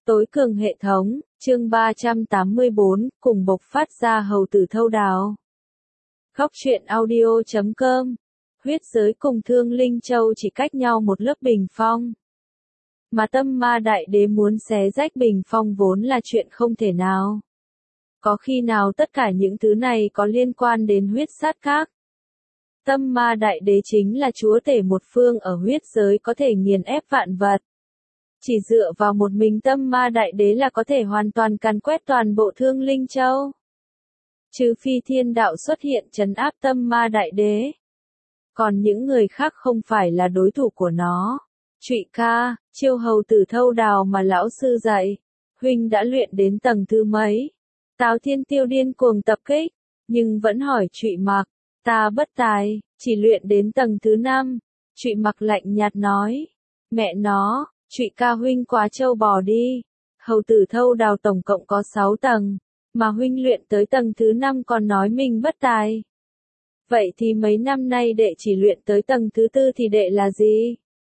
Tối cường hệ thống, chương 384, cùng bộc phát ra hầu tử thâu đào. Khóc chuyện audio.com. Huyết giới cùng Thương Linh Châu chỉ cách nhau một lớp bình phong. Mà Tâm Ma Đại Đế muốn xé rách bình phong vốn là chuyện không thể nào. Có khi nào tất cả những thứ này có liên quan đến huyết sát các? Tâm Ma Đại Đế chính là chúa tể một phương ở huyết giới có thể nghiền ép vạn vật. Chỉ dựa vào một mình Tâm Ma Đại Đế là có thể hoàn toàn càn quét toàn bộ Thương Linh Châu. Trừ phi thiên đạo xuất hiện trấn áp Tâm Ma Đại Đế. Còn những người khác không phải là đối thủ của nó. Trụy ca, chiêu hầu tử thâu đào mà lão sư dạy. Huynh đã luyện đến tầng thứ mấy? Tào Thiên Tiêu điên cuồng tập kích, nhưng vẫn hỏi Trụy Mặc. Ta bất tài, chỉ luyện đến tầng thứ 5. Trụy Mặc lạnh nhạt nói. Mẹ nó, Trụy ca huynh quá trâu bò đi. Hầu tử thâu đào tổng cộng có 6 tầng, mà huynh luyện tới tầng thứ 5 còn nói mình bất tài. Vậy thì mấy năm nay đệ chỉ luyện tới tầng thứ 4 thì đệ là gì?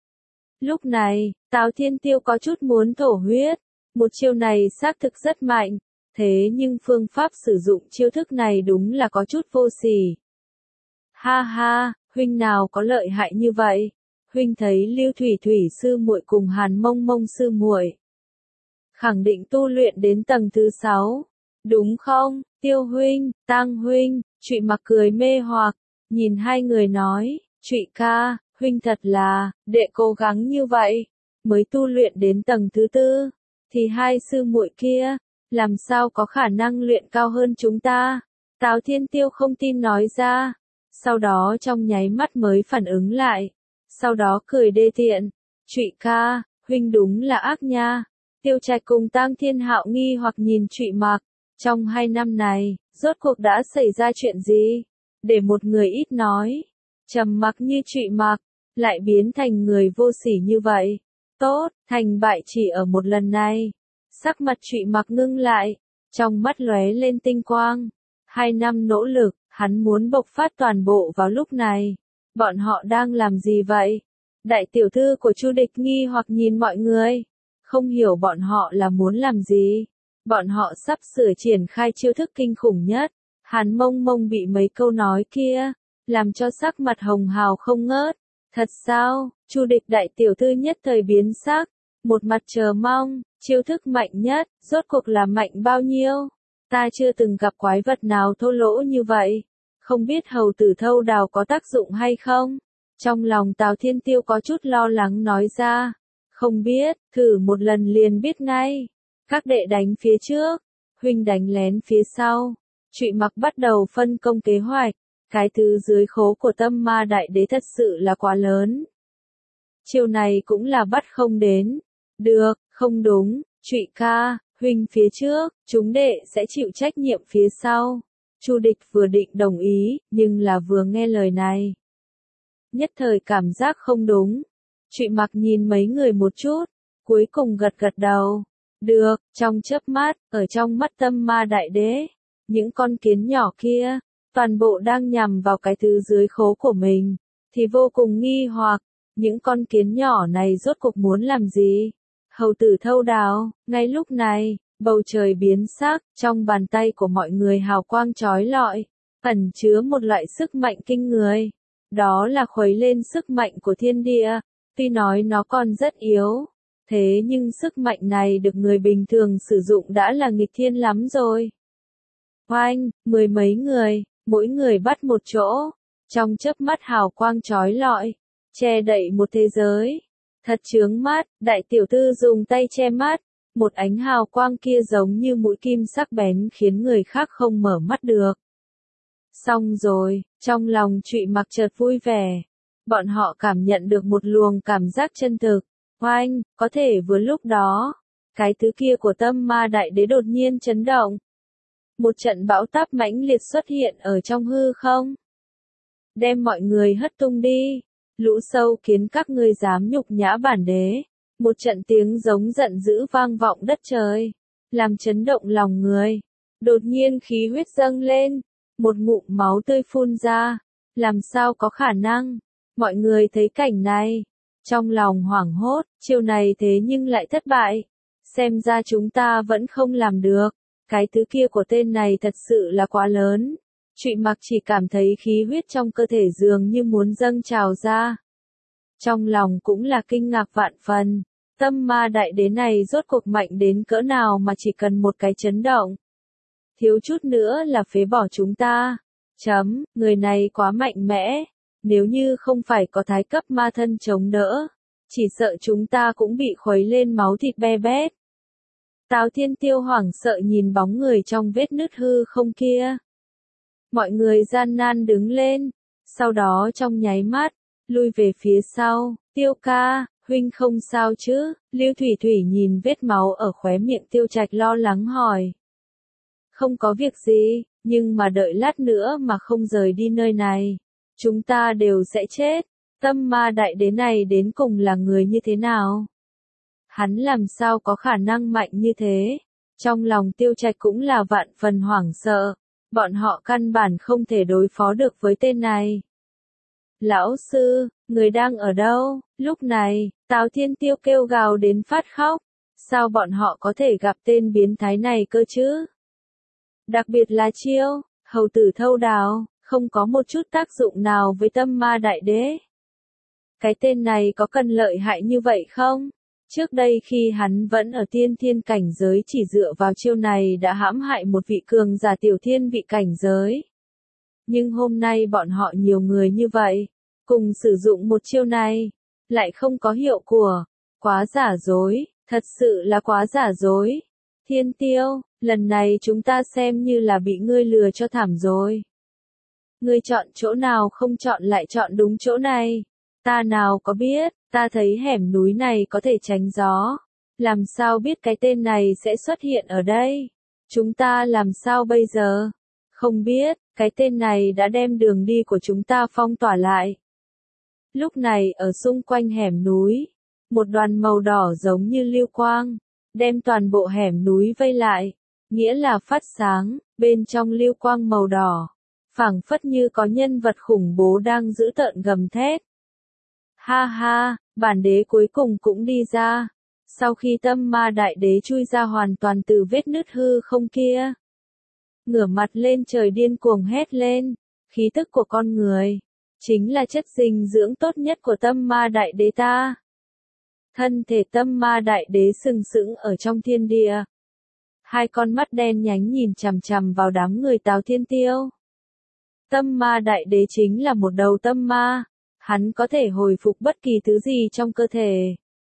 Lúc này, Tào Thiên Tiêu có chút muốn thổ huyết. Một chiêu này xác thực rất mạnh, thế nhưng phương pháp sử dụng chiêu thức này đúng là có chút vô sỉ. Ha ha, huynh nào có lợi hại như vậy? Huynh thấy Lưu Thủy Thủy sư muội cùng Hàn Mông Mông sư muội khẳng định tu luyện đến tầng thứ 6, đúng không? Tiêu huynh, Tang huynh, Trụy Mặc cười mê hoặc, nhìn hai người nói, Trụy ca, huynh thật là, đệ cố gắng như vậy, mới tu luyện đến tầng thứ 4, thì hai sư muội kia, làm sao có khả năng luyện cao hơn chúng ta? Tào Thiên Tiêu không tin nói ra, sau đó trong nháy mắt mới phản ứng lại, sau đó cười đê tiện, Trụy ca, huynh đúng là ác nha. Tiêu Trạch cùng Tang Thiên Hạo nghi hoặc nhìn Trụy Mặc, trong 2 năm này, rốt cuộc đã xảy ra chuyện gì? Để một người ít nói, trầm mặc như Trụy Mặc, lại biến thành người vô sỉ như vậy. Tốt, thành bại chỉ ở một lần này. Sắc mặt Trụy Mặc ngưng lại, trong mắt lóe lên tinh quang. 2 năm nỗ lực, hắn muốn bộc phát toàn bộ vào lúc này. Bọn họ đang làm gì vậy? Đại tiểu thư của Chu Địch nghi hoặc nhìn mọi người, không hiểu bọn họ là muốn làm gì. Bọn họ sắp sửa triển khai chiêu thức kinh khủng nhất. Hàn Mông Mông bị mấy câu nói kia, làm cho sắc mặt hồng hào không ngớt. Thật sao? Chu Địch đại tiểu thư nhất thời biến sắc, một mặt chờ mong, chiêu thức mạnh nhất, rốt cuộc là mạnh bao nhiêu? Ta chưa từng gặp quái vật nào thô lỗ như vậy. Không biết hầu tử thâu đào có tác dụng hay không? Trong lòng Tào Thiên Tiêu có chút lo lắng nói ra. Không biết, thử một lần liền biết ngay. Các đệ đánh phía trước, huynh đánh lén phía sau. Trụy Mặc bắt đầu phân công kế hoạch. Cái thứ dưới khố của Tâm Ma Đại Đế thật sự là quá lớn. Chiêu này cũng là bắt không đến. Được, không đúng, Trụy ca, huynh phía trước, chúng đệ sẽ chịu trách nhiệm phía sau. Chu Địch vừa định đồng ý, nhưng là vừa nghe lời này. Nhất thời cảm giác không đúng. Trụy Mặc nhìn mấy người một chút, cuối cùng gật gật đầu. Được, trong chớp mắt, ở trong mắt Tâm Ma Đại Đế, những con kiến nhỏ kia, toàn bộ đang nhằm vào cái thứ dưới khố của mình, thì vô cùng nghi hoặc, những con kiến nhỏ này rốt cuộc muốn làm gì? Hầu tử thâu đào, ngay lúc này, bầu trời biến sắc, trong bàn tay của mọi người hào quang chói lọi, ẩn chứa một loại sức mạnh kinh người. Đó là khuấy lên sức mạnh của thiên địa, tuy nói nó còn rất yếu, thế nhưng sức mạnh này được người bình thường sử dụng đã là nghịch thiên lắm rồi. Oanh, 10 mấy người, mỗi người bắt một chỗ, trong chớp mắt hào quang chói lọi, che đậy một thế giới. Thật chướng mắt, đại tiểu thư dùng tay che mắt, một ánh hào quang kia giống như mũi kim sắc bén khiến người khác không mở mắt được. Xong rồi, trong lòng Trụy Mặc chợt vui vẻ. Bọn họ cảm nhận được một luồng cảm giác chân thực. Oanh, có thể vừa lúc đó, cái thứ kia của Tâm Ma Đại Đế đột nhiên chấn động. Một trận bão táp mãnh liệt xuất hiện ở trong hư không. Đem mọi người hất tung đi. Lũ sâu kiến các ngươi dám nhục nhã bản đế. Một trận tiếng giống giận dữ vang vọng đất trời, làm chấn động lòng người. Đột nhiên khí huyết dâng lên, một ngụm máu tươi phun ra. Làm sao có khả năng? Mọi người thấy cảnh này, trong lòng hoảng hốt, chiêu này thế nhưng lại thất bại. Xem ra chúng ta vẫn không làm được. Cái thứ kia của tên này thật sự là quá lớn. Trụy Mặc chỉ cảm thấy khí huyết trong cơ thể dường như muốn dâng trào ra. Trong lòng cũng là kinh ngạc vạn phần. Tâm ma đại đế này rốt cuộc mạnh đến cỡ nào mà chỉ cần một cái chấn động. Thiếu chút nữa là phế bỏ chúng ta. Người này quá mạnh mẽ. Nếu như không phải có thái cấp ma thân chống đỡ, chỉ sợ chúng ta cũng bị khuấy lên máu thịt be bét. Tào Thiên Tiêu hoảng sợ nhìn bóng người trong vết nứt hư không kia. Mọi người gian nan đứng lên, sau đó trong nháy mắt, lui về phía sau. Tiêu ca, huynh không sao chứ? Lưu Thủy Thủy nhìn vết máu ở khóe miệng Tiêu Trạch lo lắng hỏi. Không có việc gì, nhưng mà đợi lát nữa mà không rời đi nơi này, chúng ta đều sẽ chết. Tâm ma đại đế này đến cùng là người như thế nào? Hắn làm sao có khả năng mạnh như thế? Trong lòng Tiêu Trạch cũng là vạn phần hoảng sợ. Bọn họ căn bản không thể đối phó được với tên này. Lão sư, người đang ở đâu? Lúc này, Tào Thiên Tiêu kêu gào đến phát khóc. Sao bọn họ có thể gặp tên biến thái này cơ chứ? Đặc biệt là chiêu, hầu tử thâu đào, không có một chút tác dụng nào với tâm ma đại đế. Cái tên này có cần lợi hại như vậy không? Trước đây khi hắn vẫn ở tiên thiên cảnh giới chỉ dựa vào chiêu này đã hãm hại một vị cường giả tiểu thiên vị cảnh giới. Nhưng hôm nay bọn họ nhiều người như vậy, cùng sử dụng một chiêu này, lại không có hiệu quả. Quá giả dối, thật sự là quá giả dối. Thiên Tiêu, lần này chúng ta xem như là bị ngươi lừa cho thảm rồi. Ngươi chọn chỗ nào không chọn lại chọn đúng chỗ này. Ta nào có biết, ta thấy hẻm núi này có thể tránh gió. Làm sao biết cái tên này sẽ xuất hiện ở đây? Chúng ta làm sao bây giờ? Không biết, cái tên này đã đem đường đi của chúng ta phong tỏa lại. Lúc này ở xung quanh hẻm núi, một đoàn màu đỏ giống như lưu quang, đem toàn bộ hẻm núi vây lại, nghĩa là phát sáng, bên trong lưu quang màu đỏ, phảng phất như có nhân vật khủng bố đang giữ tợn gầm thét. Ha ha, bản đế cuối cùng cũng đi ra. Sau khi tâm ma đại đế chui ra hoàn toàn từ vết nứt hư không kia, ngửa mặt lên trời điên cuồng hét lên, khí tức của con người, chính là chất dinh dưỡng tốt nhất của tâm ma đại đế ta. Thân thể tâm ma đại đế sừng sững ở trong thiên địa. Hai con mắt đen nhánh nhìn chằm chằm vào đám người Tào Thiên Tiêu. Tâm ma đại đế chính là một đầu tâm ma. Hắn có thể hồi phục bất kỳ thứ gì trong cơ thể.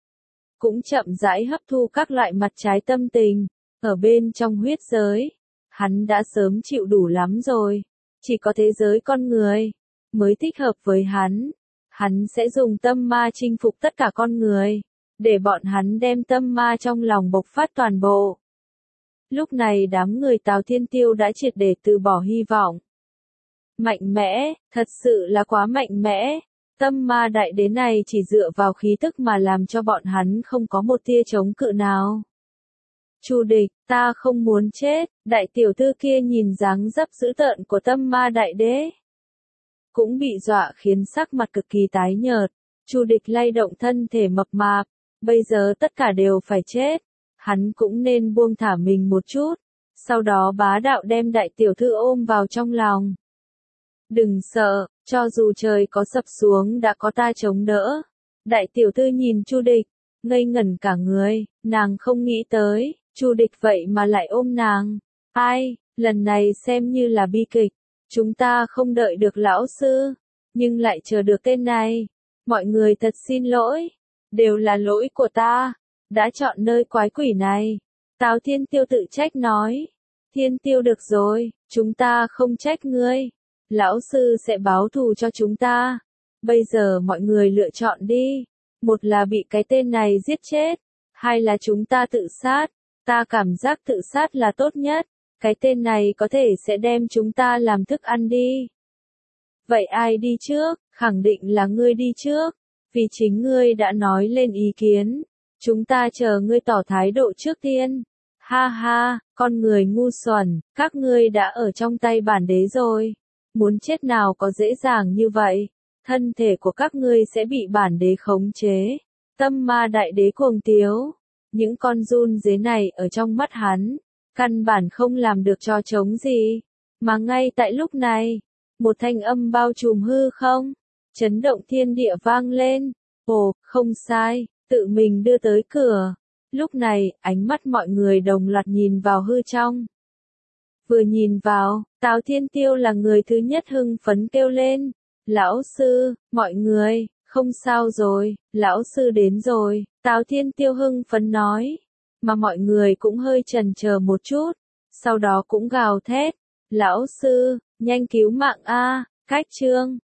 Cũng chậm rãi hấp thu các loại mặt trái tâm tình. Ở bên trong huyết giới, hắn đã sớm chịu đủ lắm rồi. Chỉ có thế giới con người mới thích hợp với hắn. Hắn sẽ dùng tâm ma chinh phục tất cả con người, để bọn hắn đem tâm ma trong lòng bộc phát toàn bộ. Lúc này đám người Tào Thiên Tiêu đã triệt để từ bỏ hy vọng. Mạnh mẽ, thật sự là quá mạnh mẽ. Tâm ma đại đế này chỉ dựa vào khí tức mà làm cho bọn hắn không có một tia chống cự nào. Chu địch, ta không muốn chết. Đại tiểu thư kia nhìn dáng dấp dữ tợn của tâm ma đại đế, cũng bị dọa khiến sắc mặt cực kỳ tái nhợt. Chu địch lay động thân thể mập mạp, bây giờ tất cả đều phải chết. Hắn cũng nên buông thả mình một chút, sau đó bá đạo đem đại tiểu thư ôm vào trong lòng. Đừng sợ, cho dù trời có sập xuống đã có ta chống đỡ. Đại tiểu thư nhìn Chu địch, ngây ngẩn cả người, nàng không nghĩ tới, Chu địch vậy mà lại ôm nàng. Ai, lần này xem như là bi kịch. Chúng ta không đợi được lão sư, nhưng lại chờ được tên này. Mọi người thật xin lỗi, đều là lỗi của ta, đã chọn nơi quái quỷ này. Tào Thiên Tiêu tự trách nói. Thiên Tiêu được rồi, chúng ta không trách ngươi. Lão sư sẽ báo thù cho chúng ta. Bây giờ mọi người lựa chọn đi. Một là bị cái tên này giết chết, hai là chúng ta tự sát. Ta cảm giác tự sát là tốt nhất. Cái tên này có thể sẽ đem chúng ta làm thức ăn đi. Vậy ai đi trước? Khẳng định là ngươi đi trước. Vì chính ngươi đã nói lên ý kiến. Chúng ta chờ ngươi tỏ thái độ trước tiên. Ha ha, con người ngu xuẩn, các ngươi đã ở trong tay bản đế rồi. Muốn chết nào có dễ dàng như vậy. Thân thể của các ngươi sẽ bị bản đế khống chế. Tâm ma đại đế cuồng tiếu. Những con run dế này ở trong mắt hắn, căn bản không làm được trò trống gì. Mà ngay tại lúc này, một thanh âm bao trùm hư không, chấn động thiên địa vang lên. Ồ, không sai, tự mình đưa tới cửa. Lúc này, ánh mắt mọi người đồng loạt nhìn vào hư trong. Vừa nhìn vào, Tào Thiên Tiêu là người thứ nhất hưng phấn kêu lên. Lão sư, mọi người, không sao rồi, lão sư đến rồi, Tào Thiên Tiêu hưng phấn nói. Mà mọi người cũng hơi chần chờ một chút, sau đó cũng gào thét. Lão sư, nhanh cứu mạng a, cách chương.